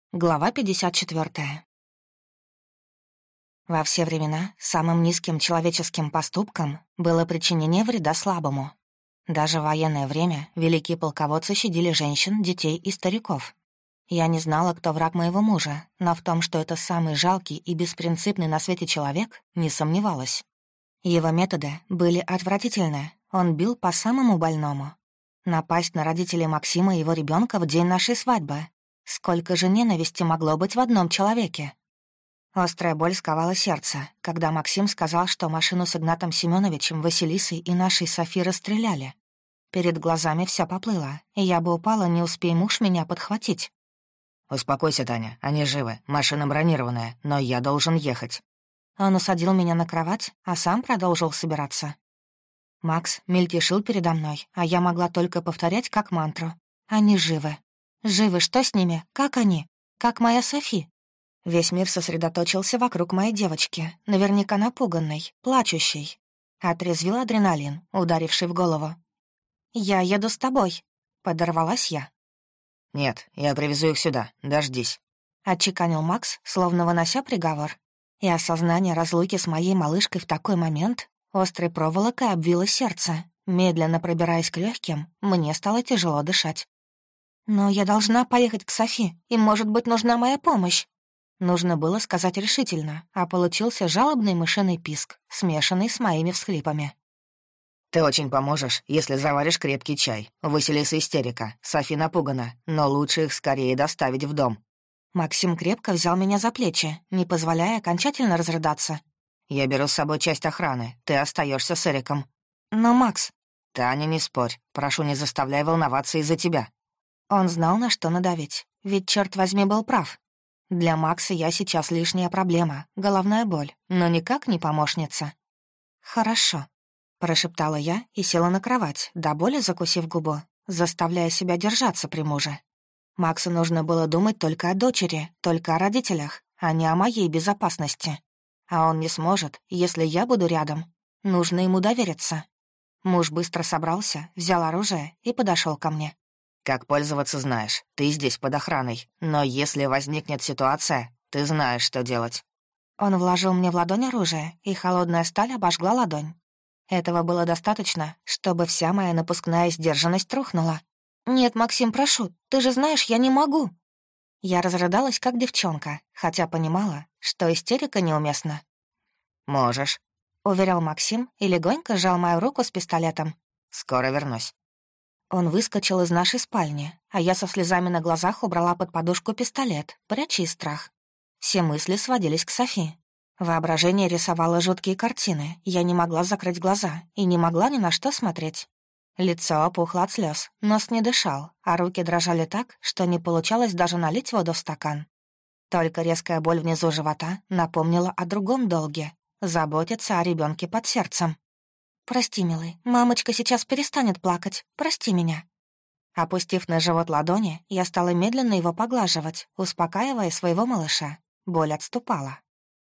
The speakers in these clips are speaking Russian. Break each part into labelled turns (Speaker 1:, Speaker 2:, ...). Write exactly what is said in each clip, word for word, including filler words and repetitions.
Speaker 1: Глава пятьдесят четвёртая. Во все времена самым низким человеческим поступком было причинение вреда слабому. Даже в военное время великие полководцы щадили женщин, детей и стариков. Я не знала, кто враг моего мужа, но в том, что это самый жалкий и беспринципный на свете человек, не сомневалась. Его методы были отвратительны, он бил по самому больному. Напасть на родителей Максима и его ребенка в день нашей свадьбы. Сколько же ненависти могло быть в одном человеке? Острая боль сковала сердце, когда Максим сказал, что машину с Игнатом Семеновичем, Василисой и нашей Софи расстреляли. Перед глазами все поплыло, и я бы упала, не успей муж меня подхватить.
Speaker 2: «Успокойся, Таня, они живы, машина бронированная, но я должен ехать».
Speaker 1: Он усадил меня на кровать, а сам продолжил собираться. Макс мельтешил передо мной, а я могла только повторять как мантру. «Они живы. Живы, что с ними? Как они? Как моя Софи?» Весь мир сосредоточился вокруг моей девочки, наверняка напуганной, плачущей. Отрезвил адреналин, ударивший в голову. «Я еду с тобой», — подорвалась я.
Speaker 2: «Нет, я привезу их сюда, дождись»,
Speaker 1: — отчеканил Макс, словно вынося приговор. И осознание разлуки с моей малышкой в такой момент острой проволокой обвило сердце. Медленно пробираясь к легким, мне стало тяжело дышать. «Но я должна поехать к Софи, им, может быть, нужна моя помощь». Нужно было сказать решительно, а получился жалобный мышиный писк, смешанный с моими всхлипами.
Speaker 2: «Ты очень поможешь, если заваришь крепкий чай. Василиса истерика, Софи напугана, но лучше их скорее доставить в дом».
Speaker 1: Максим крепко взял меня за плечи, не позволяя окончательно разрыдаться.
Speaker 2: «Я беру с собой часть охраны, ты остаешься с Эриком».
Speaker 1: «Но, Макс...»
Speaker 2: «Таня, не спорь, прошу, не заставляй волноваться из-за тебя».
Speaker 1: Он знал, на что надавить, ведь, черт возьми, был прав. Для Макса я сейчас лишняя проблема, головная боль, но никак не помощница. «Хорошо», — прошептала я и села на кровать, до боли закусив губу, заставляя себя держаться при муже. Максу нужно было думать только о дочери, только о родителях, а не о моей безопасности. А он не сможет, если я буду рядом. Нужно ему довериться. Муж быстро собрался, взял оружие и подошел ко мне.
Speaker 2: «Как пользоваться знаешь, ты здесь под охраной, но если возникнет ситуация, ты знаешь, что делать».
Speaker 1: Он вложил мне в ладонь оружие, и холодная сталь обожгла ладонь. Этого было достаточно, чтобы вся моя напускная сдержанность рухнула. «Нет, Максим, прошу, ты же знаешь, я не могу». Я разрыдалась, как девчонка, хотя понимала, что истерика неуместна.
Speaker 2: «Можешь»,
Speaker 1: — уверял Максим и легонько сжал мою руку с пистолетом.
Speaker 2: «Скоро вернусь».
Speaker 1: Он выскочил из нашей спальни, а я со слезами на глазах убрала под подушку пистолет, пряча страх. Все мысли сводились к Софи. Воображение рисовало жуткие картины, я не могла закрыть глаза и не могла ни на что смотреть. Лицо опухло от слез, нос не дышал, а руки дрожали так, что не получалось даже налить воду в стакан. Только резкая боль внизу живота напомнила о другом долге — заботиться о ребенке под сердцем. «Прости, милый, мамочка сейчас перестанет плакать, прости меня». Опустив на живот ладони, я стала медленно его поглаживать, успокаивая своего малыша. Боль отступала.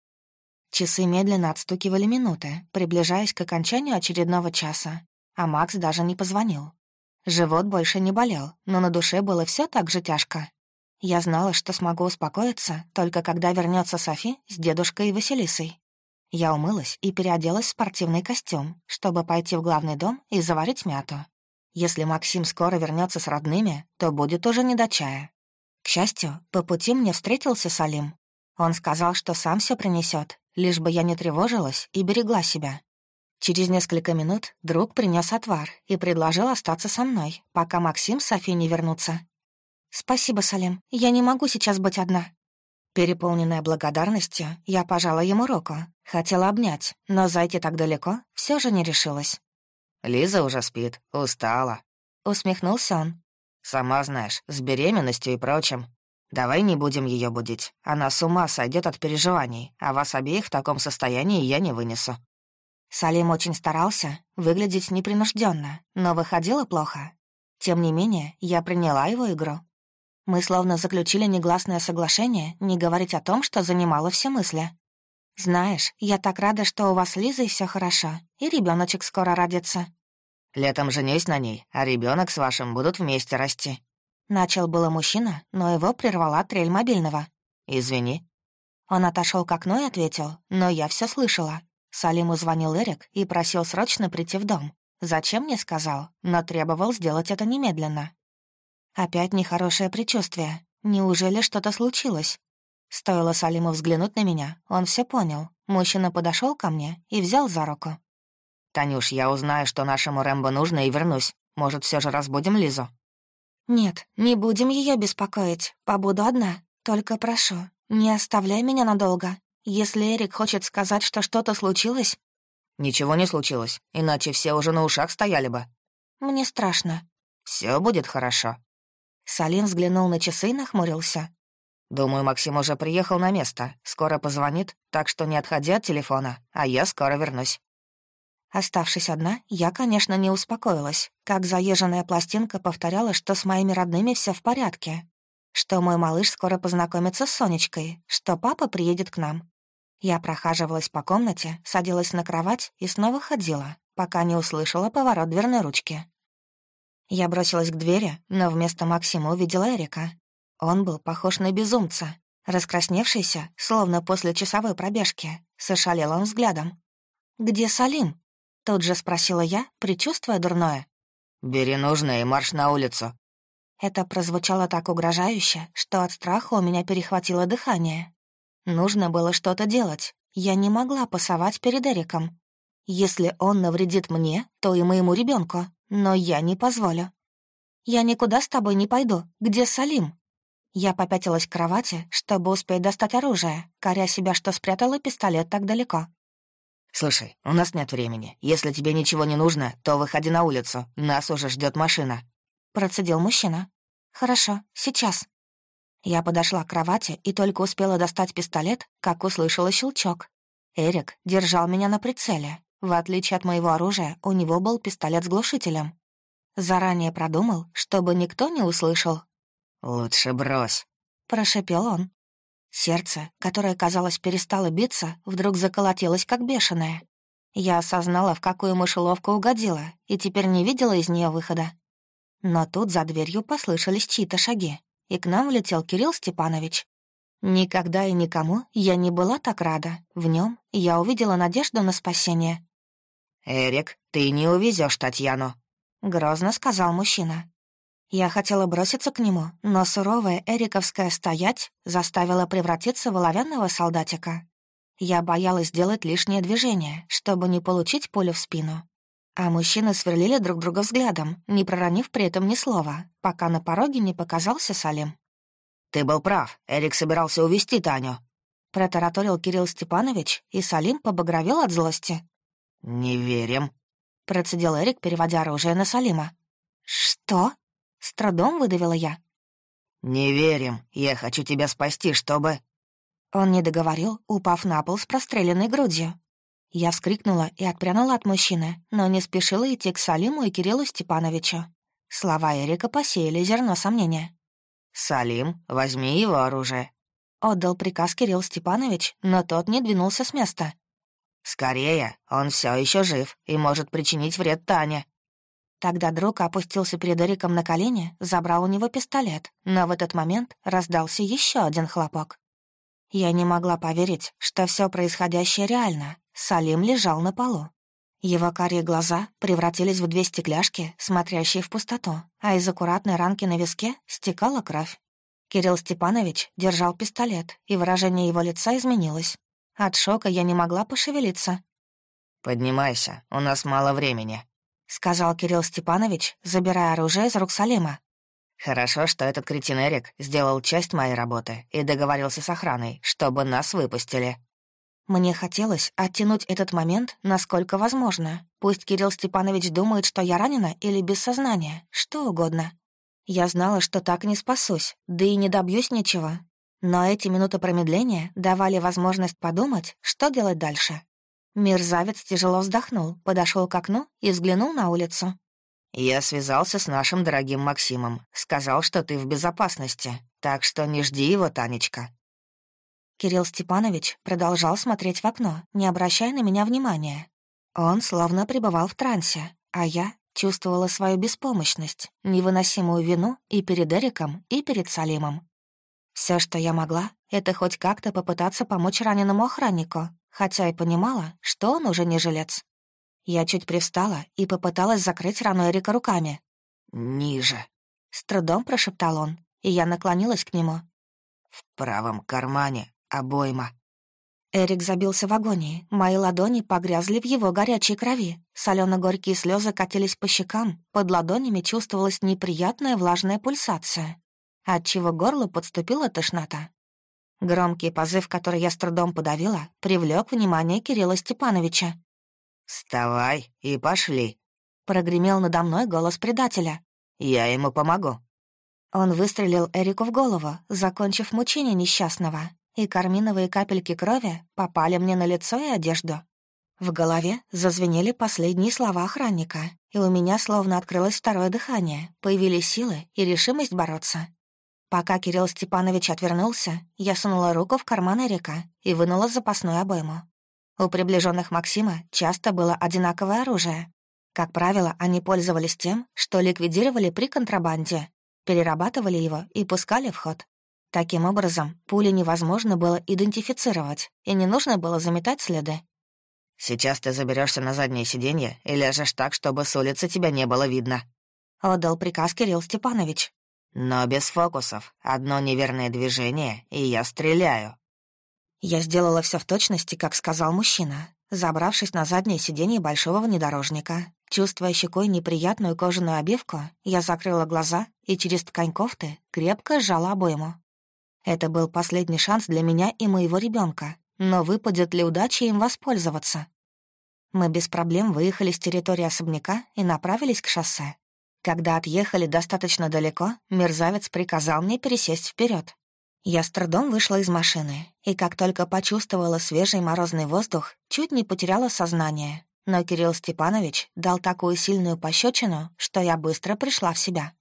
Speaker 1: Часы медленно отстукивали минуты, приближаясь к окончанию очередного часа, а Макс даже не позвонил. Живот больше не болел, но на душе было все так же тяжко. Я знала, что смогу успокоиться, только когда вернется Софи с дедушкой и Василисой. Я умылась и переоделась в спортивный костюм, чтобы пойти в главный дом и заварить мяту. Если Максим скоро вернется с родными, то будет уже не до чая. К счастью, по пути мне встретился Салим. Он сказал, что сам все принесет, лишь бы я не тревожилась и берегла себя. Через несколько минут друг принес отвар и предложил остаться со мной, пока Максим с Софи не вернутся. «Спасибо, Салим, я не могу сейчас быть одна». Переполненная благодарностью, я пожала ему руку, хотела обнять, но зайти так далеко все же не решилась.
Speaker 2: «Лиза уже спит, устала»,
Speaker 1: — усмехнулся он.
Speaker 2: «Сама знаешь, с беременностью и прочим. Давай не будем ее будить, она с ума сойдет от переживаний, а вас обеих в таком состоянии я не вынесу».
Speaker 1: Салим очень старался выглядеть непринужденно, но выходило плохо. Тем не менее, я приняла его игру. Мы словно заключили негласное соглашение не говорить о том, что занимало все мысли. «Знаешь, я так рада, что у вас с Лизой все хорошо, и ребеночек скоро родится».
Speaker 2: «Летом женюсь на ней, а ребенок с вашим будут вместе расти».
Speaker 1: Начал было мужчина, но его прервала трель мобильного.
Speaker 2: «Извини».
Speaker 1: Он отошел к окну и ответил, но я все слышала. Салиму звонил Эрик и просил срочно прийти в дом. Зачем, не сказал, но требовал сделать это немедленно. Опять нехорошее предчувствие. Неужели что-то случилось? Стоило Салиму взглянуть на меня, он все понял. Мужчина подошел ко мне и взял за руку.
Speaker 2: «Танюш, я узнаю, что нашему Рэмбо нужно, и вернусь. Может, все же разбудим Лизу?»
Speaker 1: «Нет, не будем ее беспокоить. Побуду одна. Только прошу, не оставляй меня надолго. Если Эрик хочет сказать, что что-то случилось...»
Speaker 2: «Ничего не случилось, иначе все уже на ушах стояли бы».
Speaker 1: «Мне страшно».
Speaker 2: Все будет хорошо».
Speaker 1: Салим взглянул на часы и нахмурился.
Speaker 2: «Думаю, Максим уже приехал на место. Скоро позвонит, так что не отходи от телефона, а я скоро вернусь».
Speaker 1: Оставшись одна, я, конечно, не успокоилась. Как заезженная пластинка повторяла, что с моими родными все в порядке, что мой малыш скоро познакомится с Сонечкой, что папа приедет к нам. Я прохаживалась по комнате, садилась на кровать и снова ходила, пока не услышала поворот дверной ручки. Я бросилась к двери, но вместо Максима увидела Эрика. Он был похож на безумца, раскрасневшийся, словно после часовой пробежки, с ошалелым взглядом. «Где Салим?» — тут же спросила я, предчувствуя дурное.
Speaker 2: «Бери нужное и марш на улицу».
Speaker 1: Это прозвучало так угрожающе, что от страха у меня перехватило дыхание. Нужно было что-то делать. Я не могла пасовать перед Эриком. Если он навредит мне, то и моему ребенку, но я не позволю. «Я никуда с тобой не пойду. Где Салим?» Я попятилась к кровати, чтобы успеть достать оружие, коря себя, что спрятала пистолет так далеко.
Speaker 2: «Слушай, у нас нет времени. Если тебе ничего не нужно, то выходи на улицу. Нас уже ждет машина».
Speaker 1: Процедил мужчина. «Хорошо, сейчас». Я подошла к кровати и только успела достать пистолет, как услышала щелчок. Эрик держал меня на прицеле. В отличие от моего оружия, у него был пистолет с глушителем. Заранее продумал, чтобы никто не услышал.
Speaker 2: «Лучше брось»,
Speaker 1: — прошепел он. Сердце, которое, казалось, перестало биться, вдруг заколотилось, как бешеное. Я осознала, в какую мышеловку угодила, и теперь не видела из нее выхода. Но тут за дверью послышались чьи-то шаги, и к нам влетел Кирилл Степанович. Никогда и никому я не была так рада. В нем я увидела надежду на спасение.
Speaker 2: «Эрик, ты не увезешь Татьяну»,
Speaker 1: — грозно сказал мужчина. Я хотела броситься к нему, но суровая эриковская стоять заставила превратиться в оловянного солдатика. Я боялась сделать лишнее движение, чтобы не получить пулю в спину. А мужчины сверлили друг друга взглядом, не проронив при этом ни слова, пока на пороге не показался Салим.
Speaker 2: «Ты был прав, Эрик собирался увезти Таню»,
Speaker 1: — протараторил Кирилл Степанович, и Салим побагровел от злости.
Speaker 2: «Не верим»,
Speaker 1: — процедил Эрик, переводя оружие на Салима. «Что?» — с трудом выдавила я.
Speaker 2: «Не верим. Я хочу тебя спасти, чтобы...»
Speaker 1: Он не договорил, упав на пол с простреленной грудью. Я вскрикнула и отпрянула от мужчины, но не спешила идти к Салиму и Кириллу Степановичу. Слова Эрика посеяли зерно сомнения.
Speaker 2: «Салим, возьми его оружие»,
Speaker 1: — отдал приказ Кирилл Степанович, но тот не двинулся с места.
Speaker 2: «Скорее, он все еще жив и может причинить вред Тане».
Speaker 1: Тогда друг опустился перед Эриком на колени, забрал у него пистолет, но в этот момент раздался еще один хлопок. Я не могла поверить, что все происходящее реально. Салим лежал на полу. Его карие глаза превратились в две стекляшки, смотрящие в пустоту, а из аккуратной ранки на виске стекала кровь. Кирилл Степанович держал пистолет, и выражение его лица изменилось. От шока я не могла пошевелиться.
Speaker 2: «Поднимайся, у нас мало времени», —
Speaker 1: сказал Кирилл Степанович, забирая оружие из рук Салима.
Speaker 2: «Хорошо, что этот кретин Эрик сделал часть моей работы и договорился с охраной, чтобы нас выпустили».
Speaker 1: Мне хотелось оттянуть этот момент насколько возможно. Пусть Кирилл Степанович думает, что я ранена или без сознания, что угодно. Я знала, что так не спасусь, да и не добьюсь ничего. Но эти минуты промедления давали возможность подумать, что делать дальше. Мерзавец тяжело вздохнул, подошел к окну и взглянул на улицу.
Speaker 2: «Я связался с нашим дорогим Максимом. Сказал, что ты в безопасности, так что не жди его, Танечка».
Speaker 1: Кирилл Степанович продолжал смотреть в окно, не обращая на меня внимания. Он словно пребывал в трансе, а я чувствовала свою беспомощность, невыносимую вину и перед Эриком, и перед Салимом. Все, что я могла, это хоть как-то попытаться помочь раненому охраннику, хотя и понимала, что он уже не жилец. Я чуть привстала и попыталась закрыть рану Эрика руками.
Speaker 2: «Ниже»,
Speaker 1: — с трудом прошептал он, и я наклонилась к нему.
Speaker 2: «В правом кармане обойма».
Speaker 1: Эрик забился в агонии, мои ладони погрязли в его горячей крови, солено-горькие слезы катились по щекам, под ладонями чувствовалась неприятная влажная пульсация, отчего к горлу подступила тошнота. Громкий позыв, который я с трудом подавила, привлек внимание Кирилла Степановича.
Speaker 2: «Вставай и пошли»,
Speaker 1: — прогремел надо мной голос предателя.
Speaker 2: «Я ему помогу».
Speaker 1: Он выстрелил Эрику в голову, закончив мучение несчастного, и карминовые капельки крови попали мне на лицо и одежду. В голове зазвенели последние слова охранника, и у меня словно открылось второе дыхание, появились силы и решимость бороться. Пока Кирилл Степанович отвернулся, я сунула руку в карман Эрика и вынула запасную обойму. У приближенных Максима часто было одинаковое оружие. Как правило, они пользовались тем, что ликвидировали при контрабанде, перерабатывали его и пускали в ход. Таким образом, пули невозможно было идентифицировать, и не нужно было заметать следы.
Speaker 2: «Сейчас ты заберешься на заднее сиденье и ляжешь так, чтобы с улицы тебя не было видно»,
Speaker 1: — отдал приказ Кирилл Степанович.
Speaker 2: «Но без фокусов. Одно неверное движение, и я стреляю».
Speaker 1: Я сделала все в точности, как сказал мужчина, забравшись на заднее сиденье большого внедорожника. Чувствуя щекой неприятную кожаную обивку, я закрыла глаза и через ткань кофты крепко сжала обойму. Это был последний шанс для меня и моего ребенка, но выпадет ли удача им воспользоваться? Мы без проблем выехали с территории особняка и направились к шоссе. Когда отъехали достаточно далеко, мерзавец приказал мне пересесть вперед. Я с трудом вышла из машины, и как только почувствовала свежий морозный воздух, чуть не потеряла сознание. Но Кирилл Степанович дал такую сильную пощечину, что я быстро пришла в себя.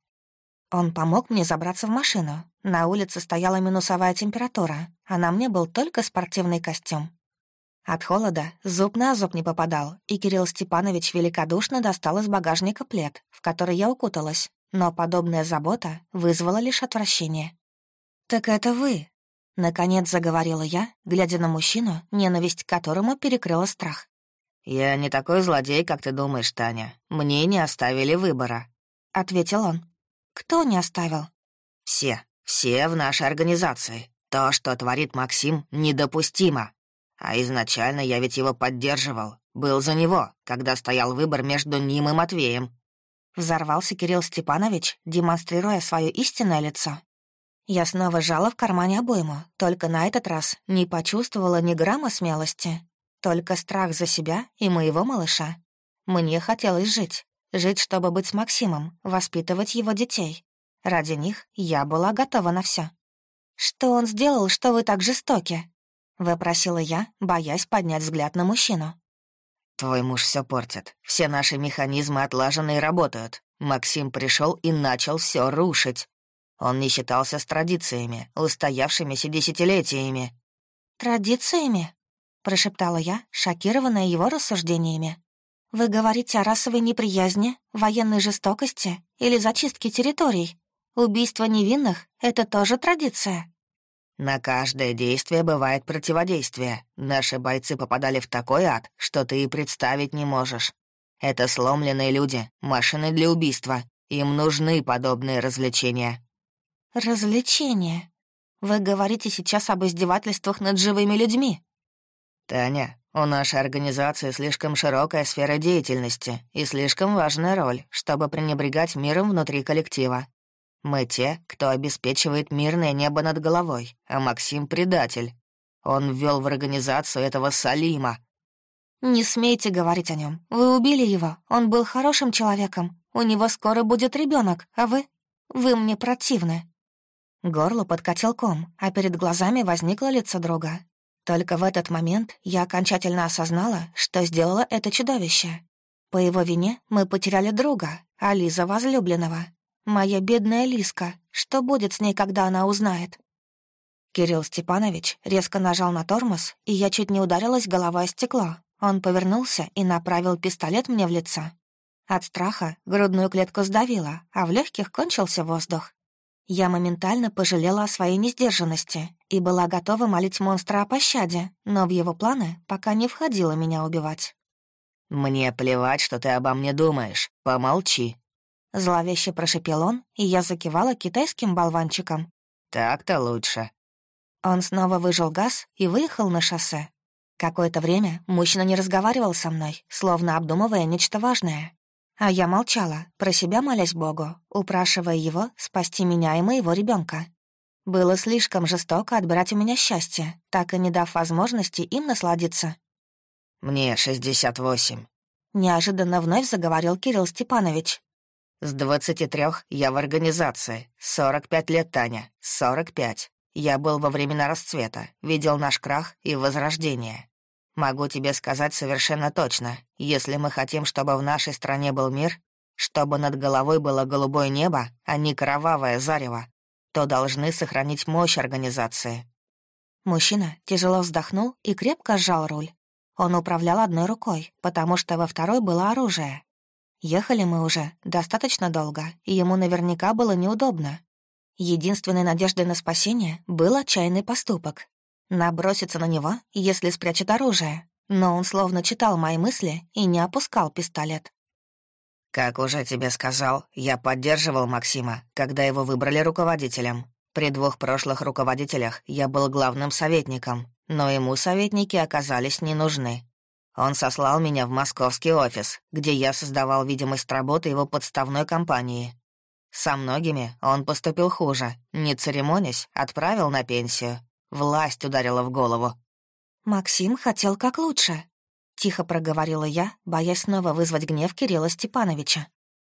Speaker 1: Он помог мне забраться в машину. На улице стояла минусовая температура, а на мне был только спортивный костюм. От холода зуб на зуб не попадал, и Кирилл Степанович великодушно достал из багажника плед, в который я укуталась, но подобная забота вызвала лишь отвращение. «Так это вы?» — наконец заговорила я, глядя на мужчину, ненависть к которому перекрыла страх.
Speaker 2: «Я не такой злодей, как ты думаешь, Таня. Мне не оставили выбора»,
Speaker 1: — ответил он. «Кто не оставил?»
Speaker 2: «Все. Все в нашей организации. То, что творит Максим, недопустимо. А изначально я ведь его поддерживал. Был за него, когда стоял выбор между ним и Матвеем».
Speaker 1: Взорвался Кирилл Степанович, демонстрируя свое истинное лицо. Я снова сжала в кармане обойму, только на этот раз не почувствовала ни грамма смелости. Только страх за себя и моего малыша. Мне хотелось жить. Жить, чтобы быть с Максимом, воспитывать его детей. Ради них я была готова на все. «Что он сделал, что вы так жестоки?» — вопросила я, боясь поднять взгляд на мужчину.
Speaker 2: «Твой муж все портит. Все наши механизмы отлажены и работают. Максим пришел и начал все рушить. Он не считался с традициями, устоявшимися десятилетиями».
Speaker 1: «Традициями?» — прошептала я, шокированная его рассуждениями. «Вы говорите о расовой неприязни, военной жестокости или зачистке территорий? Убийство невинных — это тоже традиция?»
Speaker 2: «На каждое действие бывает противодействие. Наши бойцы попадали в такой ад, что ты и представить не можешь. Это сломленные люди, машины для убийства. Им нужны подобные развлечения».
Speaker 1: «Развлечения? Вы говорите сейчас об издевательствах над живыми людьми?»
Speaker 2: «Таня, у нашей организации слишком широкая сфера деятельности и слишком важная роль, чтобы пренебрегать миром внутри коллектива. Мы те, кто обеспечивает мирное небо над головой, а Максим — предатель. Он ввел в организацию этого Салима».
Speaker 1: «Не смейте говорить о нем. Вы убили его. Он был хорошим человеком. У него скоро будет ребенок, а вы? Вы мне противны». Горло подкатил ком, а перед глазами возникло лицо друга. Только в этот момент я окончательно осознала, что сделала это чудовище. По его вине мы потеряли друга, а Лиза — возлюбленного. Моя бедная Лизка, что будет с ней, когда она узнает? Кирилл Степанович резко нажал на тормоз, и я чуть не ударилась головой о стекло. Он повернулся и направил пистолет мне в лицо. От страха грудную клетку сдавило, а в легких кончился воздух. Я моментально пожалела о своей несдержанности и была готова молить монстра о пощаде, но в его планы пока не входило меня убивать.
Speaker 2: «Мне плевать, что ты обо мне думаешь. Помолчи».
Speaker 1: Зловеще прошепел он, и я закивала китайским болванчиком.
Speaker 2: «Так-то лучше».
Speaker 1: Он снова выжал газ и выехал на шоссе. Какое-то время мужчина не разговаривал со мной, словно обдумывая нечто важное. А я молчала, про себя молясь Богу, упрашивая его спасти меня и моего ребенка. Было слишком жестоко отбирать у меня счастье, так и не дав возможности им насладиться.
Speaker 2: «Мне шестьдесят восемь».
Speaker 1: Неожиданно вновь заговорил Кирилл Степанович.
Speaker 2: «С двадцати трёх я в организации. Сорок пять лет, Таня. Сорок пять. Я был во времена расцвета, видел наш крах и возрождение. Могу тебе сказать совершенно точно, если мы хотим, чтобы в нашей стране был мир, чтобы над головой было голубое небо, а не кровавое зарево, то должны сохранить мощь организации».
Speaker 1: Мужчина тяжело вздохнул и крепко сжал руль. Он управлял одной рукой, потому что во второй было оружие. Ехали мы уже достаточно долго, и ему наверняка было неудобно. Единственной надеждой на спасение был отчаянный поступок. Наброситься на него, если спрячет оружие. Но он словно читал мои мысли и не опускал пистолет.
Speaker 2: «Как уже тебе сказал, я поддерживал Максима, когда его выбрали руководителем. При двух прошлых руководителях я был главным советником, но ему советники оказались не нужны. Он сослал меня в московский офис, где я создавал видимость работы его подставной компании. Со многими он поступил хуже, не церемонясь, отправил на пенсию. Власть ударила в голову».
Speaker 1: «Максим хотел как лучше», — тихо проговорила я, боясь снова вызвать гнев Кирилла Степановича.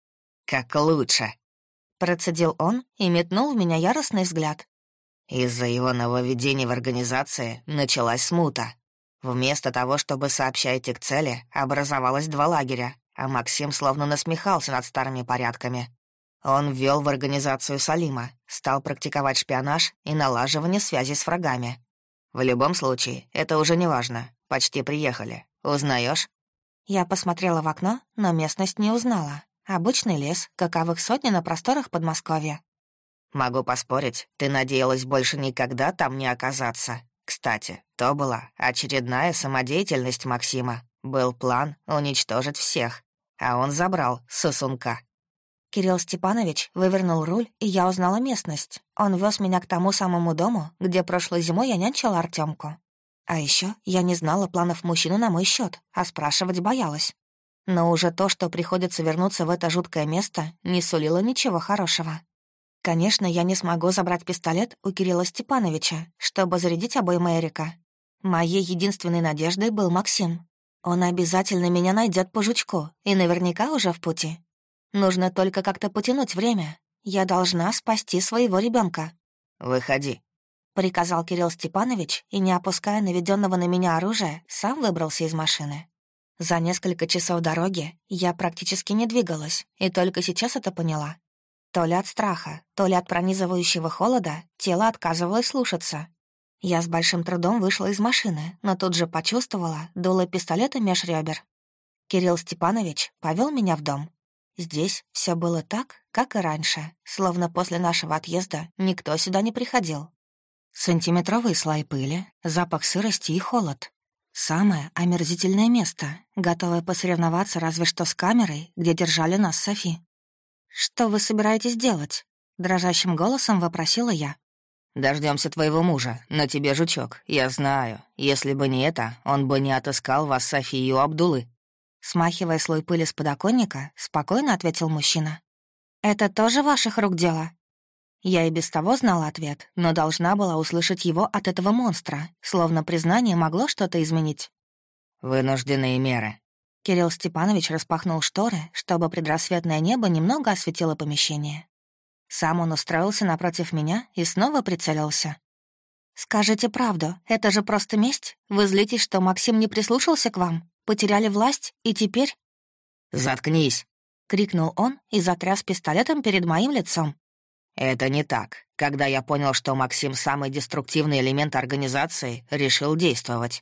Speaker 2: «Как лучше»,
Speaker 1: — процедил он и метнул в меня яростный взгляд.
Speaker 2: «Из-за его нововведений в организации началась смута. Вместо того, чтобы сообща идти к цели, образовалось два лагеря, а Максим словно насмехался над старыми порядками. Он ввел в организацию Салима, стал практиковать шпионаж и налаживание связи с врагами. В любом случае, это уже не важно. Почти приехали. Узнаешь?
Speaker 1: Я посмотрела в окно, но местность не узнала. Обычный лес, каковых сотни на просторах Подмосковья.
Speaker 2: Могу поспорить, ты надеялась больше никогда там не оказаться. Кстати, то была очередная самодеятельность Максима. Был план уничтожить всех, а он забрал сосунка.
Speaker 1: Кирилл Степанович вывернул руль, и я узнала местность. Он вез меня к тому самому дому, где прошлой зимой я нянчила Артемку. А еще я не знала планов мужчины на мой счет, а спрашивать боялась. Но уже то, что приходится вернуться в это жуткое место, не сулило ничего хорошего. Конечно, я не смогу забрать пистолет у Кирилла Степановича, чтобы зарядить обоймы Эрика. Моей единственной надеждой был Максим. Он обязательно меня найдет по жучку и наверняка уже в пути. Нужно только как-то потянуть время. Я должна спасти своего ребенка.
Speaker 2: «Выходи»,
Speaker 1: — приказал Кирилл Степанович, и, не опуская наведенного на меня оружия, сам выбрался из машины. За несколько часов дороги я практически не двигалась, и только сейчас это поняла. То ли от страха, то ли от пронизывающего холода тело отказывалось слушаться. Я с большим трудом вышла из машины, но тут же почувствовала дуло пистолета меж ребер. Кирилл Степанович повел меня в дом. Здесь все было так, как и раньше, словно после нашего отъезда никто сюда не приходил. Сантиметровый слой пыли, запах сырости и холод. Самое омерзительное место, готовое посоревноваться разве что с камерой, где держали нас с Софи. «Что вы собираетесь делать?» — дрожащим голосом вопросила я.
Speaker 2: «Дождемся твоего мужа, на тебе жучок, я знаю. Если бы не это, он бы не отыскал вас, Софи, и у Абдулы».
Speaker 1: Смахивая слой пыли с подоконника, спокойно ответил мужчина. «Это тоже ваших рук дело?» Я и без того знала ответ, но должна была услышать его от этого монстра, словно признание могло что-то изменить.
Speaker 2: «Вынужденные меры».
Speaker 1: Кирилл Степанович распахнул шторы, чтобы предрассветное небо немного осветило помещение. Сам он устроился напротив меня и снова прицелился. «Скажите правду, это же просто месть? Вы злитесь, что Максим не прислушался к вам? Потеряли власть, и теперь...»
Speaker 2: «Заткнись!» — крикнул
Speaker 1: он и затряс пистолетом перед моим лицом.
Speaker 2: «Это не так. Когда я понял, что Максим — самый деструктивный элемент организации, решил действовать.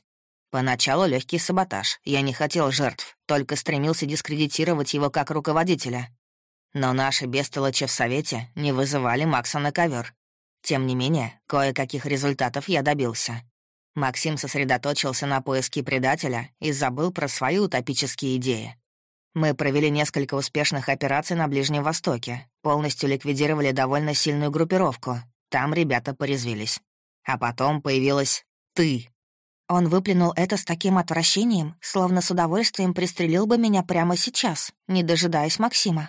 Speaker 2: Поначалу легкий саботаж. Я не хотел жертв, только стремился дискредитировать его как руководителя. Но наши бестолочи в совете не вызывали Макса на ковер. Тем не менее, кое-каких результатов я добился. Максим сосредоточился на поиске предателя и забыл про свои утопические идеи. Мы провели несколько успешных операций на Ближнем Востоке, полностью ликвидировали довольно сильную группировку. Там ребята порезвились. А потом появилась ты. Он выплюнул это с таким отвращением, словно с удовольствием пристрелил бы меня прямо сейчас, не дожидаясь Максима.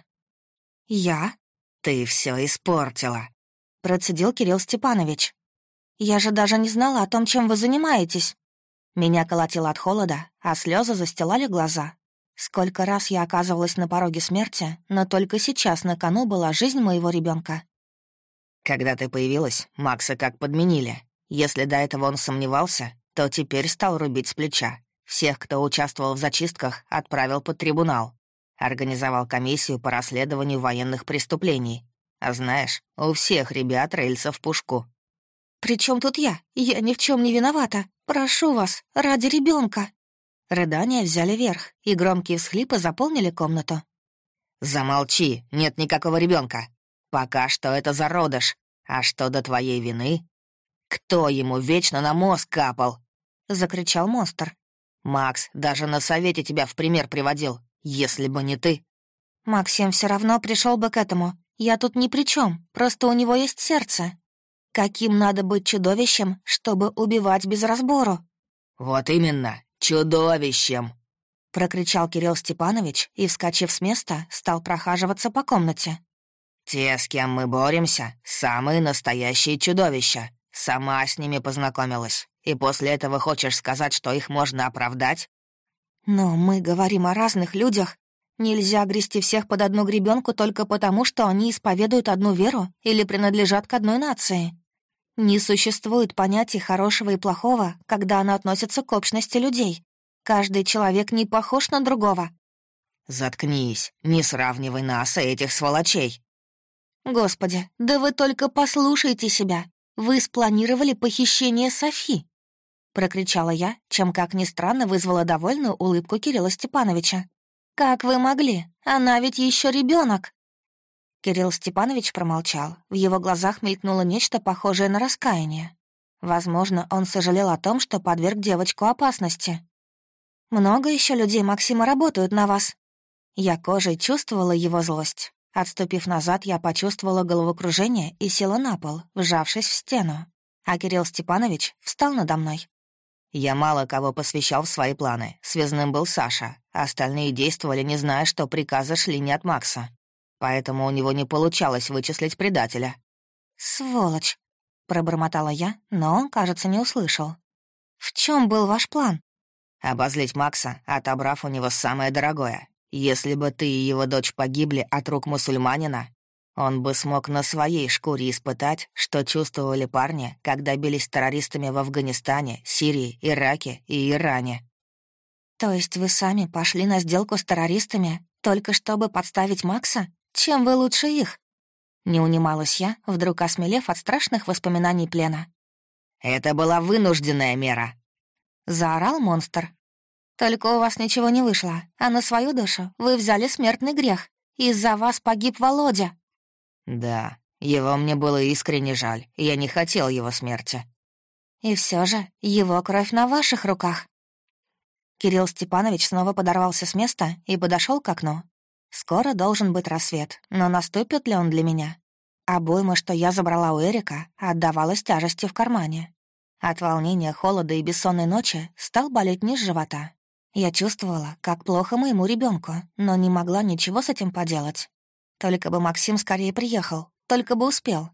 Speaker 2: «Я?» «Ты все испортила»,
Speaker 1: — процедил Кирилл Степанович. «Я же даже не знала о том, чем вы занимаетесь». Меня колотило от холода, а слезы застилали глаза. Сколько раз я оказывалась на пороге смерти, но только сейчас на кону была жизнь моего ребенка.
Speaker 2: «Когда ты появилась, Макса как подменили. Если до этого он сомневался, то теперь стал рубить с плеча. Всех, кто участвовал в зачистках, отправил под трибунал. Организовал комиссию по расследованию военных преступлений. А знаешь, у всех ребят рельса в пушку».
Speaker 1: «При чем тут я? Я ни в чем не виновата. Прошу вас, ради ребенка. Рыдания взяли верх, и громкие всхлипы заполнили комнату.
Speaker 2: «Замолчи, нет никакого ребенка. Пока что это зародыш. А что до твоей вины? Кто ему вечно на мозг капал?» — закричал монстр. «Макс даже на совете тебя в пример приводил, если бы не ты».
Speaker 1: «Максим все равно пришел бы к этому. Я тут ни при чем, просто у него есть сердце. Каким надо быть чудовищем, чтобы убивать без разбору?»
Speaker 2: «Вот именно, чудовищем!»
Speaker 1: — прокричал Кирилл Степанович и, вскочив с места, стал прохаживаться по комнате.
Speaker 2: «Те, с кем мы боремся, самые настоящие чудовища. Сама с ними познакомилась. И после этого хочешь сказать, что их можно оправдать?»
Speaker 1: «Но мы говорим о разных людях. Нельзя грести всех под одну гребенку только потому, что они исповедуют одну веру или принадлежат к одной нации. Не существует понятий хорошего и плохого, когда оно относится к общности людей. Каждый человек не похож на другого».
Speaker 2: «Заткнись, не сравнивай нас и этих сволочей».
Speaker 1: «Господи, да вы только послушайте себя. Вы спланировали похищение Софи!» — прокричала я, чем, как ни странно, вызвала довольную улыбку Кирилла Степановича. «Как вы могли? Она ведь еще ребенок. Кирилл Степанович промолчал. В его глазах мелькнуло нечто похожее на раскаяние. Возможно, он сожалел о том, что подверг девочку опасности. «Много еще людей Максима работают на вас?» Я кожей чувствовала его злость. Отступив назад, я почувствовала головокружение и села на пол, вжавшись в стену. А Кирилл Степанович встал надо мной.
Speaker 2: «Я мало кого посвящал в свои планы. Связным был Саша. Остальные действовали, не зная, что приказы шли не от Макса. Поэтому у него не получалось вычислить предателя».
Speaker 1: «Сволочь!» — пробормотала я, но он, кажется, не услышал. «В чем был ваш план?»
Speaker 2: «Обозлить Макса, отобрав у него самое дорогое. Если бы ты и его дочь погибли от рук мусульманина, он бы смог на своей шкуре испытать, что чувствовали парни, когда бились с террористами в Афганистане, Сирии, Ираке и Иране».
Speaker 1: «То есть вы сами пошли на сделку с террористами, только чтобы подставить Макса? Чем вы лучше их?» Не унималась я, вдруг осмелев от страшных воспоминаний плена.
Speaker 2: «Это была вынужденная мера»,
Speaker 1: — заорал монстр. «Только у вас ничего не вышло, а на свою душу вы взяли смертный грех. Из-за вас погиб Володя».
Speaker 2: «Да, его мне было искренне жаль, я не хотел его смерти».
Speaker 1: «И все же его кровь на ваших руках». Кирилл Степанович снова подорвался с места и подошел к окну. Скоро должен быть рассвет, но наступит ли он для меня? Обойма, что я забрала у Эрика, отдавалась тяжестью в кармане. От волнения, холода и бессонной ночи стал болеть низ живота. Я чувствовала, как плохо моему ребенку, но не могла ничего с этим поделать. Только бы Максим скорее приехал, только бы успел.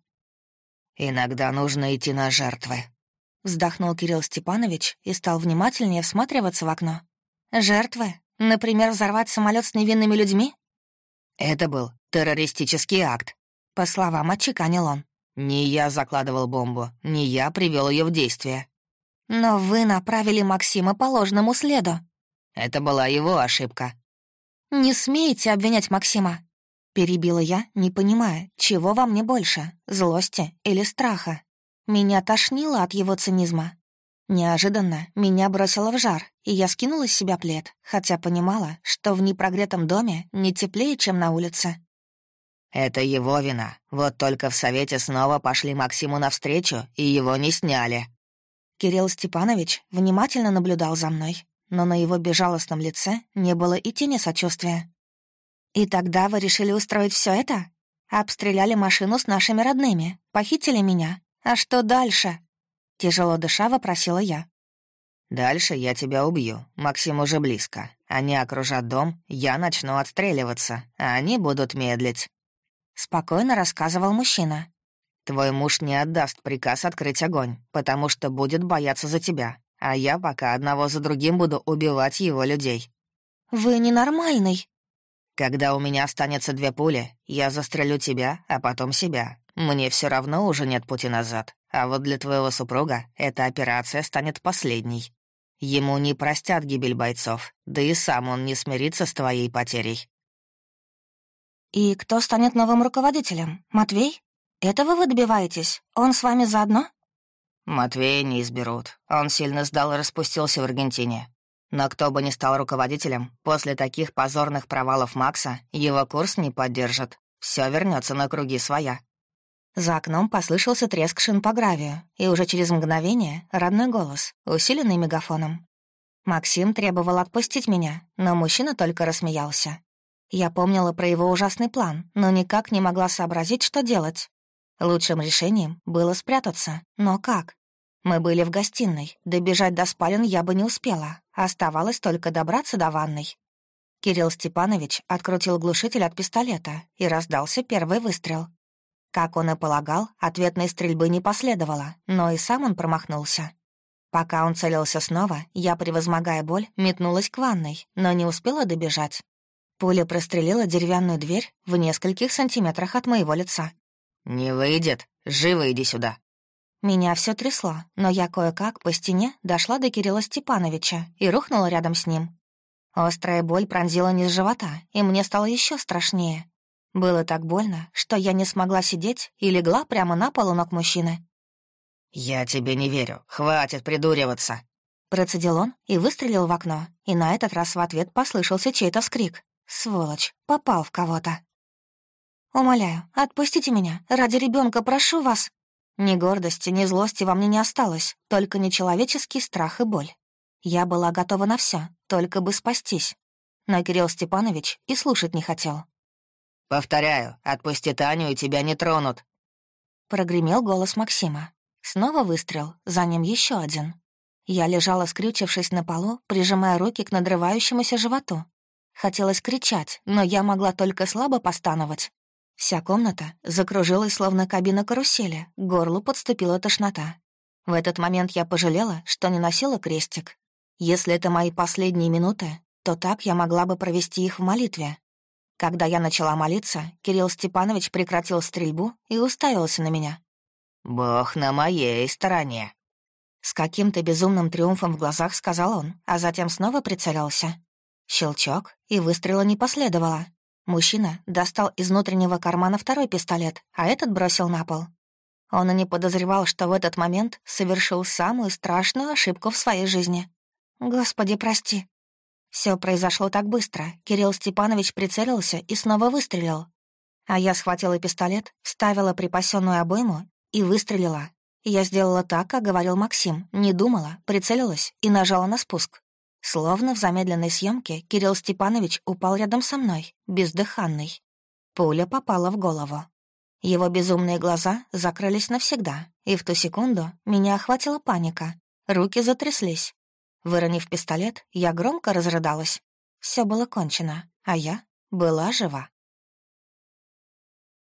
Speaker 2: «Иногда нужно идти на жертвы», — вздохнул Кирилл Степанович и стал внимательнее всматриваться в окно. «Жертвы? Например, взорвать самолет с невинными людьми?» «Это был террористический акт», —
Speaker 1: по словам отчеканил он.
Speaker 2: «Не я закладывал бомбу, не я привел ее в действие».
Speaker 1: «Но вы направили Максима по ложному следу».
Speaker 2: «Это была его ошибка».
Speaker 1: «Не смейте обвинять Максима», — перебила я, не понимая, чего во мне больше, злости или страха. Меня тошнило от его цинизма. Неожиданно меня бросило в жар, и я скинула с себя плед, хотя понимала, что в непрогретом доме не теплее, чем на улице.
Speaker 2: «Это его вина. Вот только в совете снова пошли Максиму навстречу, и его не сняли».
Speaker 1: Кирилл Степанович внимательно наблюдал за мной, но на его безжалостном лице не было и тени сочувствия. «И тогда вы решили устроить все это? Обстреляли машину с нашими родными, похитили меня. А что дальше?» Тяжело дыша вопросила я.
Speaker 2: «Дальше я тебя убью. Максим уже близко. Они окружат дом, я начну отстреливаться, а они будут медлить».
Speaker 1: Спокойно рассказывал мужчина.
Speaker 2: «Твой муж не отдаст приказ открыть огонь, потому что будет бояться за тебя, а я пока одного за другим буду убивать его людей».
Speaker 1: «Вы ненормальный».
Speaker 2: «Когда у меня останется две пули, я застрелю тебя, а потом себя. Мне все равно уже нет пути назад. А вот для твоего супруга эта операция станет последней. Ему не простят гибель бойцов, да и сам он не смирится с твоей потерей».
Speaker 1: «И кто станет новым руководителем? Матвей? Этого вы добиваетесь? Он с вами заодно?»
Speaker 2: «Матвея не изберут. Он сильно сдал и распустился в Аргентине. Но кто бы ни стал руководителем, после таких позорных провалов Макса его курс не поддержит. Все вернется на круги своя».
Speaker 1: За окном послышался треск шин по гравию, и уже через мгновение родной голос, усиленный мегафоном. Максим требовал отпустить меня, но мужчина только рассмеялся. Я помнила про его ужасный план, но никак не могла сообразить, что делать. Лучшим решением было спрятаться, но как? Мы были в гостиной, добежать до спален я бы не успела, оставалось только добраться до ванной. Кирилл Степанович открутил глушитель от пистолета, и раздался первый выстрел. Как он и полагал, ответной стрельбы не последовало, но и сам он промахнулся. Пока он целился снова, я, превозмогая боль, метнулась к ванной, но не успела добежать. Пуля прострелила деревянную дверь в нескольких сантиметрах от моего лица.
Speaker 2: «Не выйдет. Живо иди сюда».
Speaker 1: Меня все трясло, но я кое-как по стене дошла до Кирилла Степановича и рухнула рядом с ним. Острая боль пронзила низ живота, и мне стало еще страшнее. Было так больно, что я не смогла сидеть и легла прямо на полу ног мужчины.
Speaker 2: «Я тебе не верю. Хватит придуриваться».
Speaker 1: Процедил он и выстрелил в окно, и на этот раз в ответ послышался чей-то вскрик. Сволочь, попал в кого-то. «Умоляю, отпустите меня, ради ребенка, прошу вас». Ни гордости, ни злости во мне не осталось, только нечеловеческий страх и боль. Я была готова на все, только бы спастись. Но Кирилл Степанович и слушать не хотел.
Speaker 2: «Повторяю, отпусти Таню, и тебя не тронут».
Speaker 1: Прогремел голос Максима. Снова выстрел, за ним еще один. Я лежала, скрючившись на полу, прижимая руки к надрывающемуся животу. Хотелось кричать, но я могла только слабо постановать. Вся комната закружилась, словно кабина карусели, к горлу подступила тошнота. В этот момент я пожалела, что не носила крестик. Если это мои последние минуты, то так я могла бы провести их в молитве. Когда я начала молиться, Кирилл Степанович прекратил стрельбу и уставился на меня.
Speaker 2: «Бог на моей стороне»,
Speaker 1: — с каким-то безумным триумфом в глазах сказал он, а затем снова прицелился. Щелчок, и выстрела не последовало. Мужчина достал из внутреннего кармана второй пистолет, а этот бросил на пол. Он и не подозревал, что в этот момент совершил самую страшную ошибку в своей жизни. «Господи, прости». Все произошло так быстро. Кирилл Степанович прицелился и снова выстрелил. А я схватила пистолет, вставила припасенную обойму и выстрелила. Я сделала так, как говорил Максим, не думала, прицелилась и нажала на спуск. Словно в замедленной съемке Кирилл Степанович упал рядом со мной, бездыханный. Пуля попала в голову. Его безумные глаза закрылись навсегда, и в ту секунду меня охватила паника. Руки затряслись. Выронив пистолет, я громко разрыдалась. Все было кончено, а я была жива.